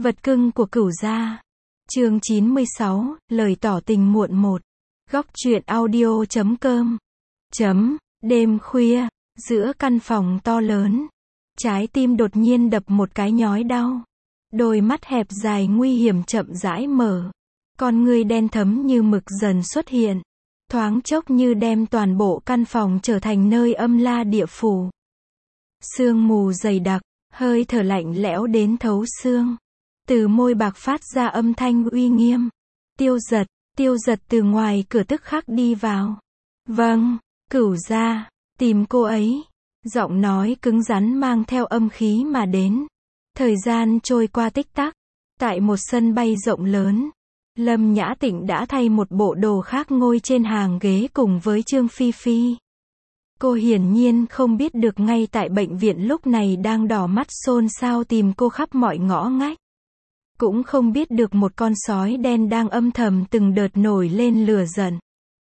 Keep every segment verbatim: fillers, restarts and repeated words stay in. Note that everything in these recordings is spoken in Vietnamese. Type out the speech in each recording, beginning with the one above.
Vật cưng của Cửu gia. Chương chín mươi sáu, lời tỏ tình muộn một. Góc truyện audio chấm com. Chấm, đêm khuya, giữa căn phòng to lớn, trái tim đột nhiên đập một cái nhói đau. Đôi mắt hẹp dài nguy hiểm chậm rãi mở. Con ngươi đen thẫm như mực dần xuất hiện. Thoáng chốc như đem toàn bộ căn phòng trở thành nơi âm la địa phủ. Sương mù dày đặc, hơi thở lạnh lẽo đến thấu xương. Từ môi bạc phát ra âm thanh uy nghiêm. Tiêu Giật, Tiêu Giật từ ngoài cửa tức khắc đi vào. Vâng, Cửu gia, tìm cô ấy. Giọng nói cứng rắn mang theo âm khí mà đến. Thời gian trôi qua tích tắc. Tại một sân bay rộng lớn, Lâm Nhã Tịnh đã thay một bộ đồ khác ngồi trên hàng ghế cùng với Trương Phi Phi. Cô hiển nhiên không biết được ngay tại bệnh viện lúc này đang đỏ mắt xôn xao tìm cô khắp mọi ngõ ngách. Cũng không biết được một con sói đen đang âm thầm từng đợt nổi lên lửa giận.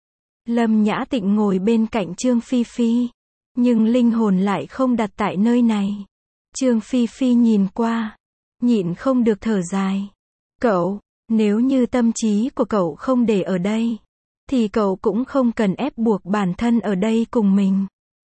Lâm Nhã Tịnh ngồi bên cạnh Trương Phi Phi, nhưng linh hồn lại không đặt tại nơi này. Trương Phi Phi nhìn qua, nhịn không được thở dài. Cậu, nếu như tâm trí của cậu không để ở đây, thì cậu cũng không cần ép buộc bản thân ở đây cùng mình.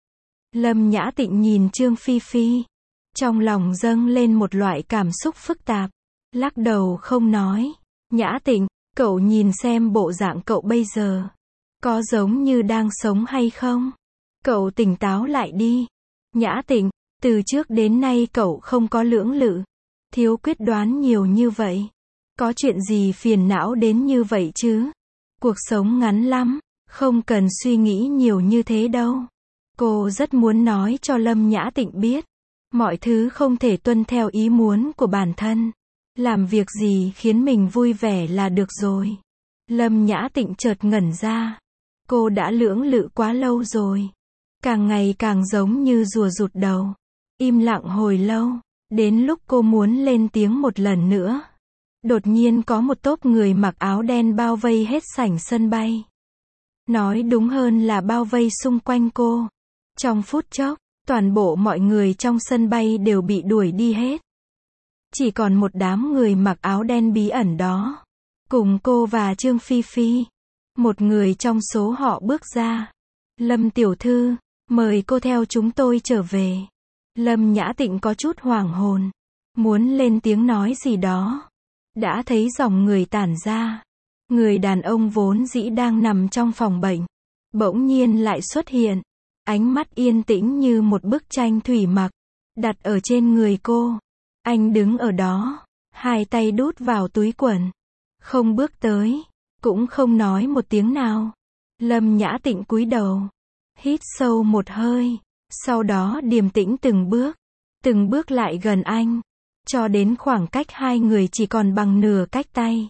Lâm Nhã Tịnh nhìn Trương Phi Phi, trong lòng dâng lên một loại cảm xúc phức tạp, lắc đầu không nói. Nhã Tịnh, cậu nhìn xem bộ dạng cậu bây giờ, có giống như đang sống hay không? Cậu tỉnh táo lại đi. Nhã Tịnh, từ trước đến nay cậu không có lưỡng lự, thiếu quyết đoán nhiều như vậy. Có chuyện gì phiền não đến như vậy chứ? Cuộc sống ngắn lắm, không cần suy nghĩ nhiều như thế đâu. Cô rất muốn nói cho Lâm Nhã Tịnh biết, mọi thứ không thể tuân theo ý muốn của bản thân. Làm việc gì khiến mình vui vẻ là được rồi. Lâm Nhã Tịnh chợt ngẩn ra. Cô đã lưỡng lự quá lâu rồi. Càng ngày càng giống như rùa rụt đầu. Im lặng hồi lâu. Đến lúc cô muốn lên tiếng một lần nữa, đột nhiên có một tốp người mặc áo đen bao vây hết sảnh sân bay. Nói đúng hơn là bao vây xung quanh cô. Trong phút chốc, toàn bộ mọi người trong sân bay đều bị đuổi đi hết. Chỉ còn một đám người mặc áo đen bí ẩn đó, cùng cô và Trương Phi Phi. Một người trong số họ bước ra. Lâm tiểu thư, mời cô theo chúng tôi trở về. Lâm Nhã Tịnh có chút hoảng hồn, muốn lên tiếng nói gì đó. Đã thấy dòng người tản ra. Người đàn ông vốn dĩ đang nằm trong phòng bệnh, bỗng nhiên lại xuất hiện. Ánh mắt yên tĩnh như một bức tranh thủy mặc, đặt ở trên người cô. Anh đứng ở đó, hai tay đút vào túi quần, không bước tới, cũng không nói một tiếng nào. Lâm Nhã Tịnh cúi đầu, hít sâu một hơi, sau đó điềm tĩnh từng bước, từng bước lại gần anh, cho đến khoảng cách hai người chỉ còn bằng nửa cách tay.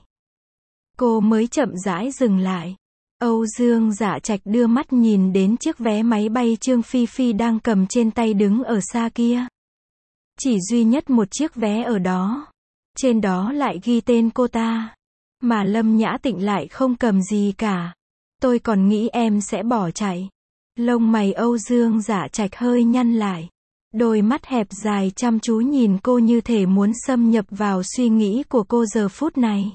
Cô mới chậm rãi dừng lại. Âu Dương Dạ Trạch đưa mắt nhìn đến chiếc vé máy bay Trương Phi Phi đang cầm trên tay đứng ở xa kia. Chỉ duy nhất một chiếc vé ở đó. Trên đó lại ghi tên cô ta. Mà Lâm Nhã Tịnh lại không cầm gì cả. Tôi còn nghĩ em sẽ bỏ chạy. Lông mày Âu Dương Dạ Trạch hơi nhăn lại. Đôi mắt hẹp dài chăm chú nhìn cô như thể muốn xâm nhập vào suy nghĩ của cô giờ phút này.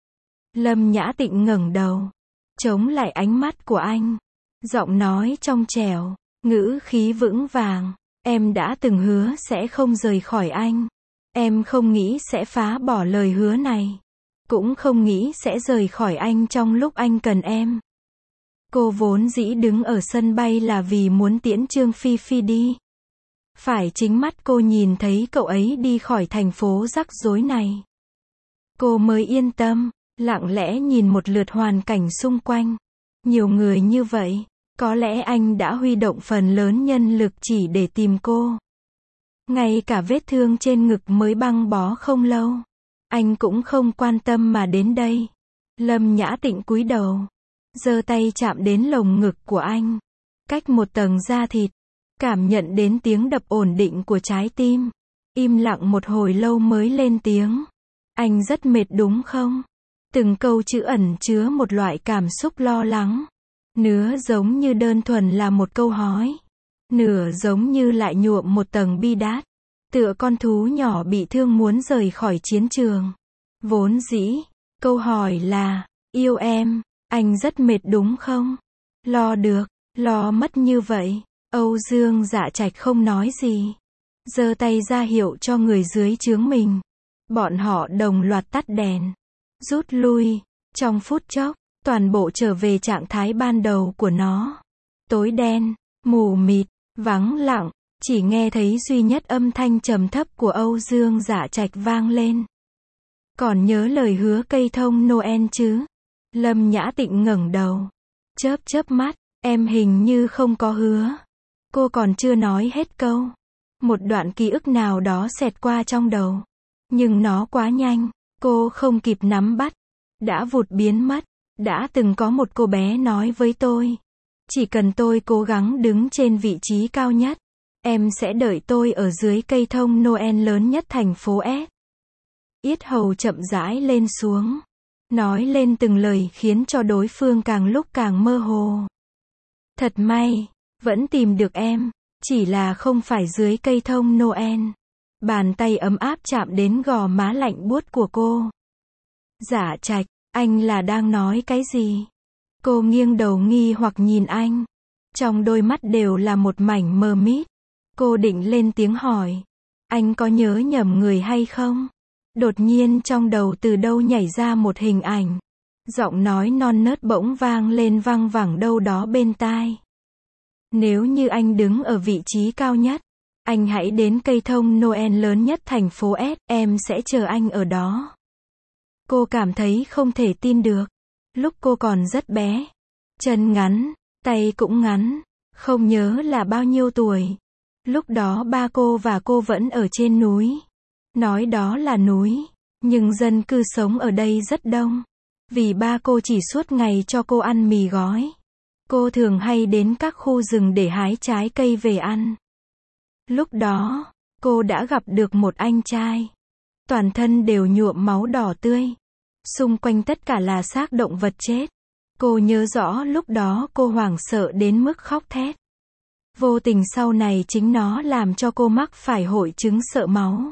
Lâm Nhã Tịnh ngẩng đầu, chống lại ánh mắt của anh. Giọng nói trong trẻo, ngữ khí vững vàng. Em đã từng hứa sẽ không rời khỏi anh. Em không nghĩ sẽ phá bỏ lời hứa này. Cũng không nghĩ sẽ rời khỏi anh trong lúc anh cần em. Cô vốn dĩ đứng ở sân bay là vì muốn tiễn Trương Phi Phi đi. Phải chính mắt cô nhìn thấy cậu ấy đi khỏi thành phố rắc rối này, cô mới yên tâm, lặng lẽ nhìn một lượt hoàn cảnh xung quanh. Nhiều người như vậy, có lẽ anh đã huy động phần lớn nhân lực chỉ để tìm cô. Ngay cả vết thương trên ngực mới băng bó không lâu, anh cũng không quan tâm mà đến đây. Lâm Nhã Tịnh cúi đầu, giơ tay chạm đến lồng ngực của anh, cách một tầng da thịt, cảm nhận đến tiếng đập ổn định của trái tim. Im lặng một hồi lâu mới lên tiếng. Anh rất mệt đúng không? Từng câu chữ ẩn chứa một loại cảm xúc lo lắng. Nửa giống như đơn thuần là một câu hỏi, nửa giống như lại nhuộm một tầng bi đát. tựa con thú nhỏ bị thương muốn rời khỏi chiến trường. Vốn dĩ, câu hỏi là, yêu em, anh rất mệt đúng không? Lo được, lo mất như vậy. Âu Dương Dạ Trạch không nói gì. Giơ tay ra hiệu cho người dưới trướng mình. Bọn họ đồng loạt tắt đèn. Rút lui. Trong phút chốc, toàn bộ trở về trạng thái ban đầu của nó. Tối đen, mù mịt, vắng lặng, chỉ nghe thấy duy nhất âm thanh trầm thấp của Âu Dương Dạ Trạch vang lên. Còn nhớ lời hứa cây thông Noel chứ? Lâm Nhã Tịnh ngẩng đầu. Chớp chớp mắt, em hình như không có hứa. Cô còn chưa nói hết câu. Một đoạn ký ức nào đó xẹt qua trong đầu. Nhưng nó quá nhanh, cô không kịp nắm bắt. Đã vụt biến mất. Đã từng có một cô bé nói với tôi. Chỉ cần tôi cố gắng đứng trên vị trí cao nhất, em sẽ đợi tôi ở dưới cây thông Noel lớn nhất thành phố S. Yết hầu chậm rãi lên xuống. Nói lên từng lời khiến cho đối phương càng lúc càng mơ hồ. Thật may, vẫn tìm được em, chỉ là không phải dưới cây thông Noel. Bàn tay ấm áp chạm đến gò má lạnh buốt của cô. Dạ Trạch, anh là đang nói cái gì? Cô nghiêng đầu nghi hoặc nhìn anh. Trong đôi mắt đều là một mảnh mờ mịt. Cô định lên tiếng hỏi. Anh có nhớ nhầm người hay không? Đột nhiên trong đầu từ đâu nhảy ra một hình ảnh. Giọng nói non nớt bỗng vang lên văng vẳng đâu đó bên tai. Nếu như anh đứng ở vị trí cao nhất, anh hãy đến cây thông Noel lớn nhất thành phố S, em sẽ chờ anh ở đó. Cô cảm thấy không thể tin được. Lúc cô còn rất bé, chân ngắn, tay cũng ngắn, không nhớ là bao nhiêu tuổi. Lúc đó ba cô và cô vẫn ở trên núi. Nói đó là núi, nhưng dân cư sống ở đây rất đông. Vì ba cô chỉ suốt ngày cho cô ăn mì gói. Cô thường hay đến các khu rừng để hái trái cây về ăn. Lúc đó, cô đã gặp được một anh trai. Toàn thân đều nhuộm máu đỏ tươi. Xung quanh tất cả là xác động vật chết. Cô nhớ rõ lúc đó cô hoảng sợ đến mức khóc thét. Vô tình sau này chính nó làm cho cô mắc phải hội chứng sợ máu.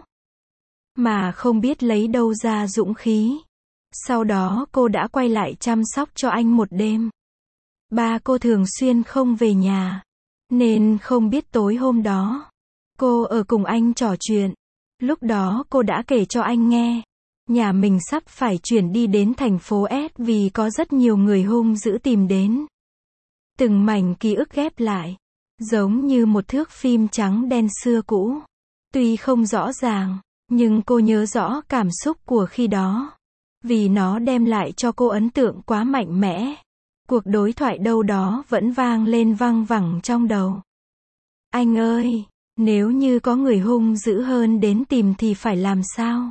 Mà không biết lấy đâu ra dũng khí. Sau đó cô đã quay lại chăm sóc cho anh một đêm. Ba cô thường xuyên không về nhà. Nên không biết tối hôm đó, cô ở cùng anh trò chuyện. Lúc đó cô đã kể cho anh nghe. Nhà mình sắp phải chuyển đi đến thành phố S vì có rất nhiều người hung dữ tìm đến. Từng mảnh ký ức ghép lại. Giống như một thước phim trắng đen xưa cũ. Tuy không rõ ràng, nhưng cô nhớ rõ cảm xúc của khi đó. Vì nó đem lại cho cô ấn tượng quá mạnh mẽ. Cuộc đối thoại đâu đó vẫn vang lên văng vẳng trong đầu. Anh ơi, nếu như có người hung dữ hơn đến tìm thì phải làm sao?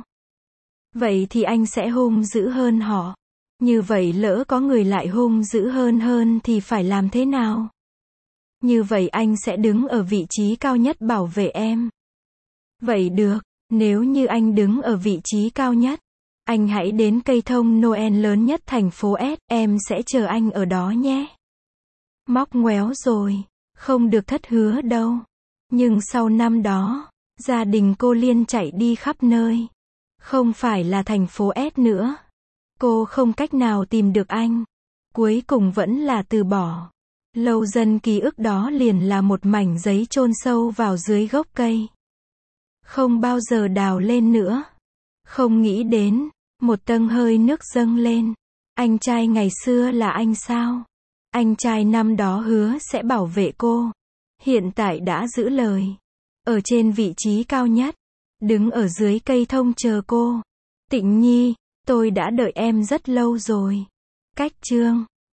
Vậy thì anh sẽ hung dữ hơn họ. Như vậy lỡ có người lại hung dữ hơn hơn thì phải làm thế nào? Như vậy anh sẽ đứng ở vị trí cao nhất bảo vệ em. Vậy được, nếu như anh đứng ở vị trí cao nhất, anh hãy đến cây thông Noel lớn nhất thành phố S, em sẽ chờ anh ở đó nhé. Móc ngoéo rồi, không được thất hứa đâu. Nhưng sau năm đó, gia đình cô Liên chạy đi khắp nơi. Không phải là thành phố S nữa. Cô không cách nào tìm được anh. Cuối cùng vẫn là từ bỏ. Lâu dần ký ức đó liền là một mảnh giấy chôn sâu vào dưới gốc cây. Không bao giờ đào lên nữa. Không nghĩ đến, một tầng hơi nước dâng lên. Anh trai ngày xưa là anh sao? Anh trai năm đó hứa sẽ bảo vệ cô. Hiện tại đã giữ lời. Ở trên vị trí cao nhất. Đứng ở dưới cây thông chờ cô. Tịnh Nhi, tôi đã đợi em rất lâu rồi. Cách chương